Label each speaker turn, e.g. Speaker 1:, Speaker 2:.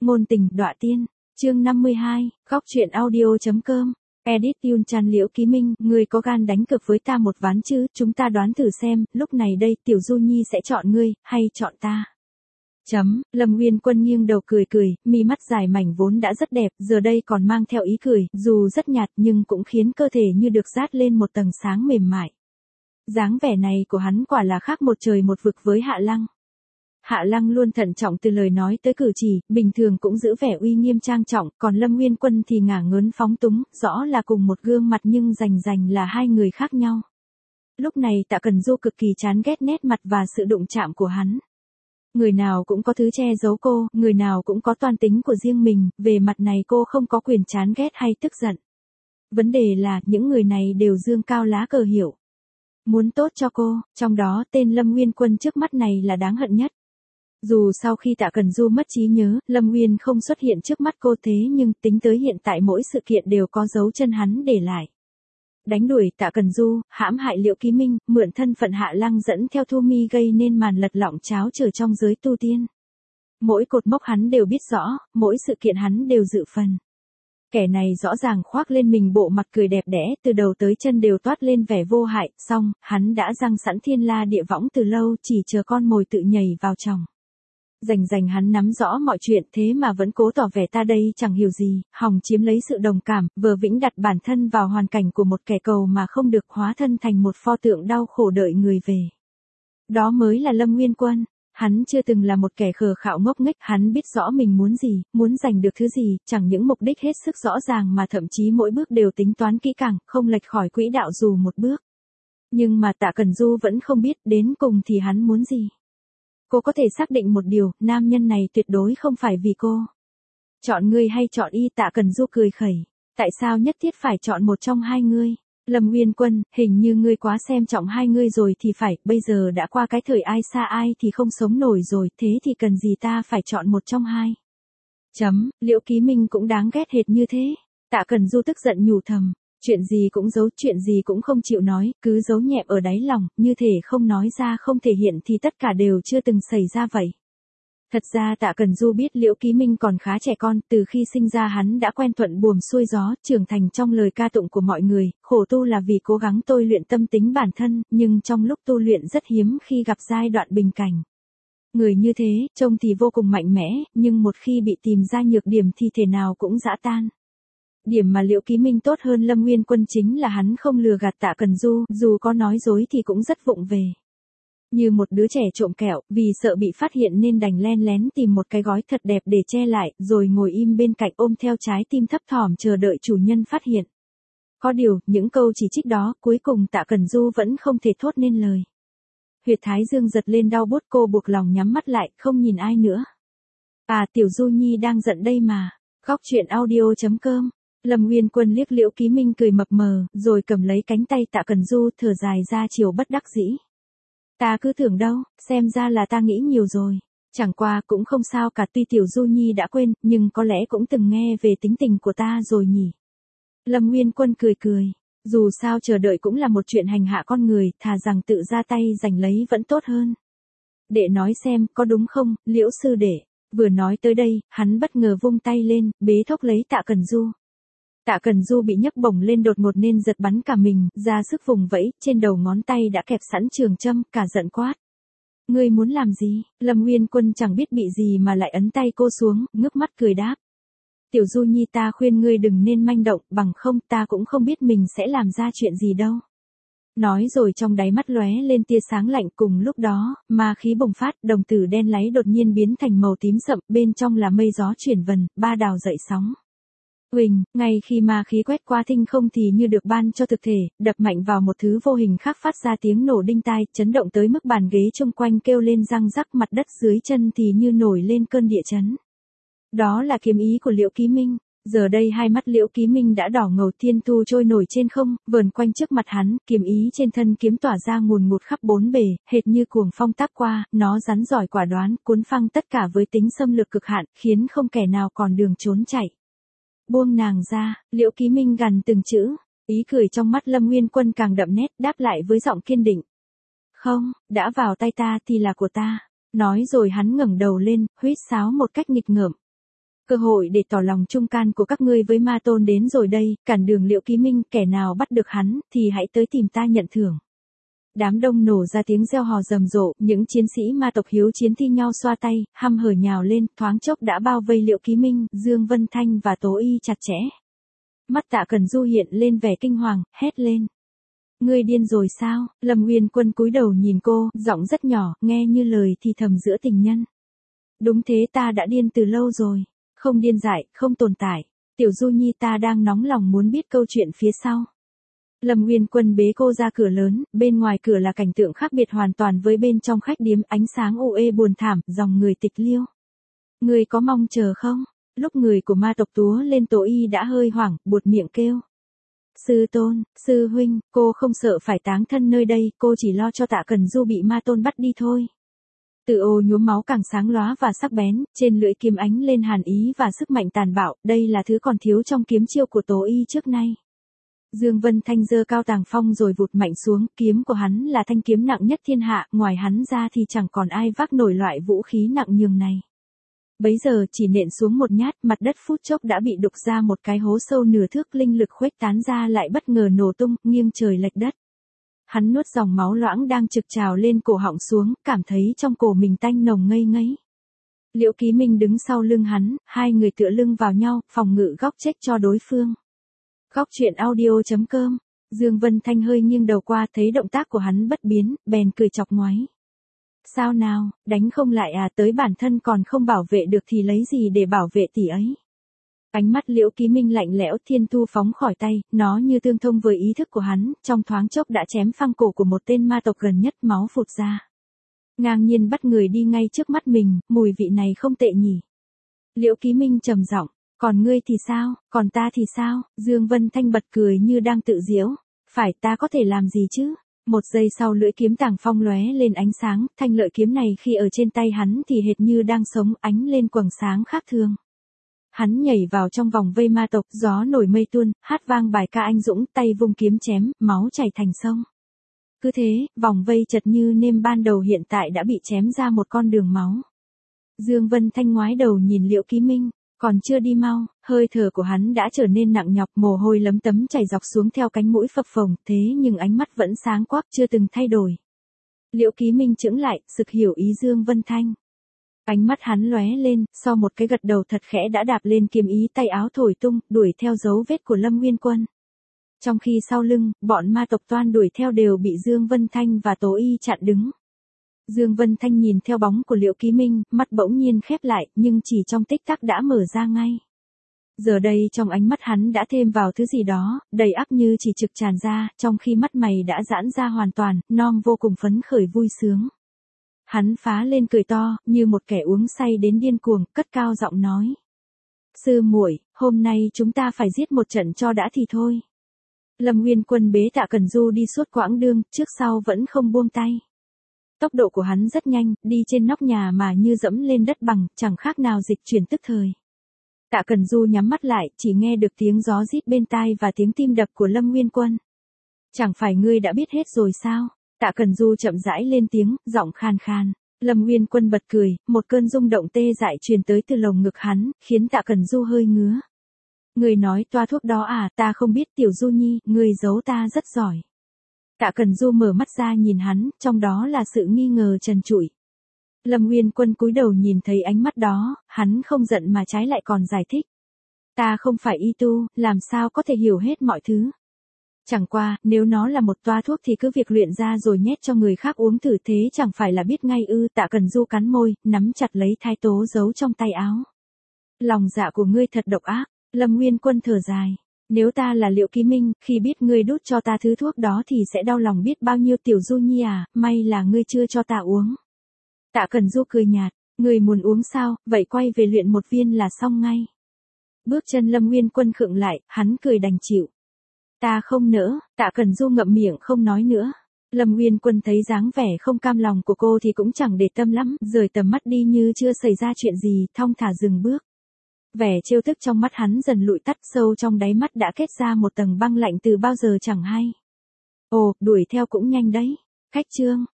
Speaker 1: Ngôn tình đọa tiên, chương 52, góc truyện audio.com, edit Yun Chan Liễu Ký Minh, ngươi có gan đánh cược với ta một ván chứ, chúng ta đoán thử xem, lúc này đây Tiểu Du Nhi sẽ chọn ngươi, hay chọn ta. Lâm Nguyên Quân nghiêng đầu cười cười, mi mắt dài mảnh vốn đã rất đẹp, giờ đây còn mang theo ý cười, dù rất nhạt nhưng cũng khiến cơ thể như được dát lên một tầng sáng mềm mại. Dáng vẻ này của hắn quả là khác một trời một vực với Hạ Lăng. Hạ Lăng luôn thận trọng từ lời nói tới cử chỉ, bình thường cũng giữ vẻ uy nghiêm trang trọng, còn Lâm Nguyên Quân thì ngả ngớn phóng túng, rõ là cùng một gương mặt nhưng rành là hai người khác nhau. Lúc này Tạ Cần Du cực kỳ chán ghét nét mặt và sự đụng chạm của hắn. Người nào cũng có thứ che giấu cô, người nào cũng có toan tính của riêng mình, về mặt này cô không có quyền chán ghét hay tức giận. Vấn đề là, những người này đều dương cao lá cờ hiệu. Muốn tốt cho cô, trong đó tên Lâm Nguyên Quân trước mắt này là đáng hận nhất. Dù sau khi Tạ Cần Du mất trí nhớ, Lâm Nguyên không xuất hiện trước mắt cô thế nhưng tính tới hiện tại mỗi sự kiện đều có dấu chân hắn để lại. Đánh đuổi Tạ Cần Du, hãm hại Liễu Ký Minh, mượn thân phận Hạ Lăng dẫn theo Thu Mi gây nên màn lật lọng cháo trở trong giới tu tiên. Mỗi cột mốc hắn đều biết rõ, mỗi sự kiện hắn đều dự phần. Kẻ này rõ ràng khoác lên mình bộ mặt cười đẹp đẽ, từ đầu tới chân đều toát lên vẻ vô hại, song, hắn đã răng sẵn thiên la địa võng từ lâu, chỉ chờ con mồi tự nhảy vào chồng. Rành hắn nắm rõ mọi chuyện thế mà vẫn cố tỏ vẻ ta đây chẳng hiểu gì, hòng chiếm lấy sự đồng cảm, vờ vĩnh đặt bản thân vào hoàn cảnh của một kẻ cầu mà không được hóa thân thành một pho tượng đau khổ đợi người về. Đó mới là Lâm Nguyên Quân. Hắn chưa từng là một kẻ khờ khạo ngốc nghếch, hắn biết rõ mình muốn gì, muốn giành được thứ gì, chẳng những mục đích hết sức rõ ràng mà thậm chí mỗi bước đều tính toán kỹ càng, không lệch khỏi quỹ đạo dù một bước. Nhưng mà Tạ Cần Du vẫn không biết đến cùng thì hắn muốn gì. Cô có thể xác định một điều, nam nhân này tuyệt đối không phải vì cô. Chọn ngươi hay chọn y, Tạ Cần Du cười khẩy. Tại sao nhất thiết phải chọn một trong hai ngươi? Lâm Nguyên Quân, hình như ngươi quá xem trọng hai ngươi rồi thì phải, bây giờ đã qua cái thời ai xa ai thì không sống nổi rồi, thế thì cần gì ta phải chọn một trong hai. Liễu Ký Minh cũng đáng ghét hệt như thế. Tạ Cần Du tức giận nhủ thầm, chuyện gì cũng giấu, chuyện gì cũng không chịu nói, cứ giấu nhẹm ở đáy lòng, như thể không nói ra không thể hiện thì tất cả đều chưa từng xảy ra vậy. Thật ra Tạ Cần Du biết Liễu Ký Minh còn khá trẻ con, từ khi sinh ra hắn đã quen thuận buồm xuôi gió, trưởng thành trong lời ca tụng của mọi người, khổ tu là vì cố gắng tôi luyện tâm tính bản thân, nhưng trong lúc tu luyện rất hiếm khi gặp giai đoạn bình cảnh. Người như thế, trông thì vô cùng mạnh mẽ, nhưng một khi bị tìm ra nhược điểm thì thể nào cũng giã tan. Điểm mà Liễu Ký Minh tốt hơn Lâm Nguyên Quân chính là hắn không lừa gạt Tạ Cần Du, dù có nói dối thì cũng rất vụng về. Như một đứa trẻ trộm kẹo, vì sợ bị phát hiện nên đành len lén tìm một cái gói thật đẹp để che lại, rồi ngồi im bên cạnh ôm theo trái tim thấp thỏm chờ đợi chủ nhân phát hiện. Có điều, những câu chỉ trích đó, cuối cùng Tạ Cần Du vẫn không thể thốt nên lời. Huyệt thái dương giật lên đau buốt, cô buộc lòng nhắm mắt lại, không nhìn ai nữa. À, Tiểu Du Nhi đang giận đây mà. Góc truyện audio.com. Lâm Nguyên Quân liếc Liễu Ký Minh cười mập mờ, rồi cầm lấy cánh tay Tạ Cần Du thở dài ra chiều bất đắc dĩ. Ta cứ tưởng đâu, xem ra là ta nghĩ nhiều rồi. Chẳng qua cũng không sao cả, tuy Tiểu Du Nhi đã quên, nhưng có lẽ cũng từng nghe về tính tình của ta rồi nhỉ. Lâm Nguyên Quân cười cười, dù sao chờ đợi cũng là một chuyện hành hạ con người, thà rằng tự ra tay giành lấy vẫn tốt hơn. Đệ nói xem, có đúng không, Liễu sư đệ? Vừa nói tới đây, hắn bất ngờ vung tay lên, bế thốc lấy Tạ Cần Du. Tạ Cần Du bị nhấc bổng lên đột ngột nên giật bắn cả mình, ra sức vùng vẫy, trên đầu ngón tay đã kẹp sẵn trường châm, cả giận quát. Ngươi muốn làm gì? Lâm Nguyên Quân chẳng biết bị gì mà lại ấn tay cô xuống, ngước mắt cười đáp. Tiểu Du Nhi, ta khuyên ngươi đừng nên manh động, bằng không ta cũng không biết mình sẽ làm ra chuyện gì đâu. Nói rồi trong đáy mắt lóe lên tia sáng lạnh, cùng lúc đó, ma khí bùng phát, đồng tử đen láy đột nhiên biến thành màu tím sậm, bên trong là mây gió chuyển vần, ba đào dậy sóng. Huỳnh, ngay khi ma khí quét qua thinh không thì như được ban cho thực thể, đập mạnh vào một thứ vô hình khác phát ra tiếng nổ đinh tai, chấn động tới mức bàn ghế chung quanh kêu lên răng rắc, mặt đất dưới chân thì như nổi lên cơn địa chấn. Đó là kiếm ý của Liễu Ký Minh. Giờ đây hai mắt Liễu Ký Minh đã đỏ ngầu, thiên thu trôi nổi trên không, vờn quanh trước mặt hắn, kiếm ý trên thân kiếm tỏa ra ngùn ngụt khắp bốn bề, hệt như cuồng phong tác qua, nó rắn giỏi quả đoán, cuốn phăng tất cả với tính xâm lược cực hạn, khiến không kẻ nào còn đường trốn chạy. Buông nàng ra, Liễu Ký Minh gằn từng chữ, ý cười trong mắt Lâm Nguyên Quân càng đậm nét, đáp lại với giọng kiên định. Không, đã vào tay ta thì là của ta. Nói rồi hắn ngẩng đầu lên, huýt sáo một cách nghịch ngợm. Cơ hội để tỏ lòng trung can của các ngươi với ma tôn đến rồi đây, cản đường Liễu Ký Minh, kẻ nào bắt được hắn, thì hãy tới tìm ta nhận thưởng. Đám đông nổ ra tiếng reo hò rầm rộ, những chiến sĩ ma tộc hiếu chiến thi nhau xoa tay, hăm hở nhào lên, thoáng chốc đã bao vây Liễu Ký Minh, Dương Vân Thanh và Tố Y chặt chẽ. Mắt Tạ Cẩn Du hiện lên vẻ kinh hoàng, hét lên. Ngươi điên rồi sao? Lâm Uyên Quân cúi đầu nhìn cô, giọng rất nhỏ, nghe như lời thì thầm giữa tình nhân. Đúng thế, ta đã điên từ lâu rồi. Không điên dại, không tồn tại. Tiểu Du Nhi, ta đang nóng lòng muốn biết câu chuyện phía sau. Lâm Uyên Quân bế cô ra cửa lớn, bên ngoài cửa là cảnh tượng khác biệt hoàn toàn với bên trong khách điếm, ánh sáng u ê buồn thảm, dòng người tịch liêu. Người có mong chờ không? Lúc người của ma tộc túa lên, Tố Y đã hơi hoảng, buột miệng kêu. Sư tôn, sư huynh, cô không sợ phải táng thân nơi đây, cô chỉ lo cho Tạ Cẩn Du bị ma tôn bắt đi thôi. Từ ô nhuốm máu càng sáng lóa và sắc bén, trên lưỡi kiếm ánh lên hàn ý và sức mạnh tàn bạo, đây là thứ còn thiếu trong kiếm chiêu của Tố Y trước nay. Dương Vân Thanh giơ cao tàng phong rồi vụt mạnh xuống, kiếm của hắn là thanh kiếm nặng nhất thiên hạ, ngoài hắn ra thì chẳng còn ai vác nổi loại vũ khí nặng nhường này. Bấy giờ chỉ nện xuống một nhát, mặt đất phút chốc đã bị đục ra một cái hố sâu nửa thước, linh lực khuếch tán ra lại bất ngờ nổ tung, nghiêng trời lệch đất. Hắn nuốt dòng máu loãng đang trực trào lên cổ họng xuống, cảm thấy trong cổ mình tanh nồng ngây ngấy. Liễu Ký Minh đứng sau lưng hắn, hai người tựa lưng vào nhau, phòng ngự góc chết cho đối phương. Góc truyện audio.com. Dương Vân Thanh hơi nghiêng đầu qua, thấy động tác của hắn bất biến, bèn cười chọc ngoáy. Sao nào, đánh không lại à, tới bản thân còn không bảo vệ được thì lấy gì để bảo vệ tỷ ấy. Ánh mắt Liễu Ký Minh lạnh lẽo, thiên thu phóng khỏi tay, nó như tương thông với ý thức của hắn, trong thoáng chốc đã chém phăng cổ của một tên ma tộc gần nhất, máu phụt ra. Ngang nhiên bắt người đi ngay trước mắt mình, mùi vị này không tệ nhỉ. Liễu Ký Minh trầm giọng, còn ngươi thì sao, còn ta thì sao? Dương Vân Thanh bật cười như đang tự giễu, phải, ta có thể làm gì chứ? Một giây sau lưỡi kiếm tàng phong lóe lên ánh sáng, thanh lợi kiếm này khi ở trên tay hắn thì hệt như đang sống, ánh lên quầng sáng khác thường. Hắn nhảy vào trong vòng vây ma tộc, gió nổi mây tuôn, hát vang bài ca anh dũng, tay vung kiếm chém, máu chảy thành sông. Cứ thế, vòng vây chật như nêm ban đầu hiện tại đã bị chém ra một con đường máu. Dương Vân Thanh ngoái đầu nhìn Liễu Ký Minh, còn chưa đi mau, hơi thở của hắn đã trở nên nặng nhọc, mồ hôi lấm tấm chảy dọc xuống theo cánh mũi phập phồng, thế nhưng ánh mắt vẫn sáng quắc, chưa từng thay đổi. Liễu Ký Minh chững lại, sực hiểu ý Dương Vân Thanh. Ánh mắt hắn lóe lên, sau một cái gật đầu thật khẽ đã đạp lên kiếm ý, tay áo thổi tung, đuổi theo dấu vết của Lâm Nguyên Quân. Trong khi sau lưng, bọn ma tộc toan đuổi theo đều bị Dương Vân Thanh và Tố Y chặn đứng. Dương Vân Thanh nhìn theo bóng của Liễu Ký Minh, mắt bỗng nhiên khép lại, nhưng chỉ trong tích tắc đã mở ra ngay. Giờ đây trong ánh mắt hắn đã thêm vào thứ gì đó, đầy ắp như chỉ trực tràn ra, trong khi mắt mày đã giãn ra hoàn toàn, non vô cùng phấn khởi vui sướng. Hắn phá lên cười to, như một kẻ uống say đến điên cuồng, cất cao giọng nói. Sư muội, hôm nay chúng ta phải giết một trận cho đã thì thôi. Lâm Nguyên Quân bế Tạ Cẩn Du đi suốt quãng đường, trước sau vẫn không buông tay. Tốc độ của hắn rất nhanh, đi trên nóc nhà mà như dẫm lên đất bằng, chẳng khác nào dịch chuyển tức thời. Tạ Cẩn Du nhắm mắt lại, chỉ nghe được tiếng gió rít bên tai và tiếng tim đập của Lâm Nguyên Quân. Chẳng phải ngươi đã biết hết rồi sao? Tạ Cẩn Du chậm rãi lên tiếng, giọng khan khan. Lâm Nguyên Quân bật cười, một cơn rung động tê dại truyền tới từ lồng ngực hắn, khiến Tạ Cẩn Du hơi ngứa. Ngươi nói toa thuốc đó à, ta không biết Tiểu Du Nhi, ngươi giấu ta rất giỏi. Tạ Cẩn Du mở mắt ra nhìn hắn, trong đó là sự nghi ngờ trần trụi. Lâm Nguyên Quân cúi đầu nhìn thấy ánh mắt đó, hắn không giận mà trái lại còn giải thích. Ta không phải y tu, làm sao có thể hiểu hết mọi thứ. Chẳng qua, nếu nó là một toa thuốc thì cứ việc luyện ra rồi nhét cho người khác uống thử, thế chẳng phải là biết ngay ư? Tạ Cẩn Du cắn môi, nắm chặt lấy thái tố giấu trong tay áo. Lòng dạ của ngươi thật độc ác. Lâm Nguyên Quân thở dài. Nếu ta là Liễu Ký Minh, khi biết ngươi đút cho ta thứ thuốc đó thì sẽ đau lòng biết bao nhiêu. Tiểu Du Nhi à, may là ngươi chưa cho ta uống. Tạ Cẩn Du cười nhạt, ngươi muốn uống sao, vậy quay về luyện một viên là xong ngay. Bước chân Lâm Nguyên Quân khựng lại, hắn cười đành chịu. Ta không nỡ, Tạ Cẩn Du ngậm miệng không nói nữa. Lâm Nguyên Quân thấy dáng vẻ không cam lòng của cô thì cũng chẳng để tâm lắm, rời tầm mắt đi như chưa xảy ra chuyện gì, thong thả dừng bước. Vẻ trêu tức trong mắt hắn dần lụi tắt, sâu trong đáy mắt đã kết ra một tầng băng lạnh từ bao giờ chẳng hay. Ồ, đuổi theo cũng nhanh đấy. Khách trương,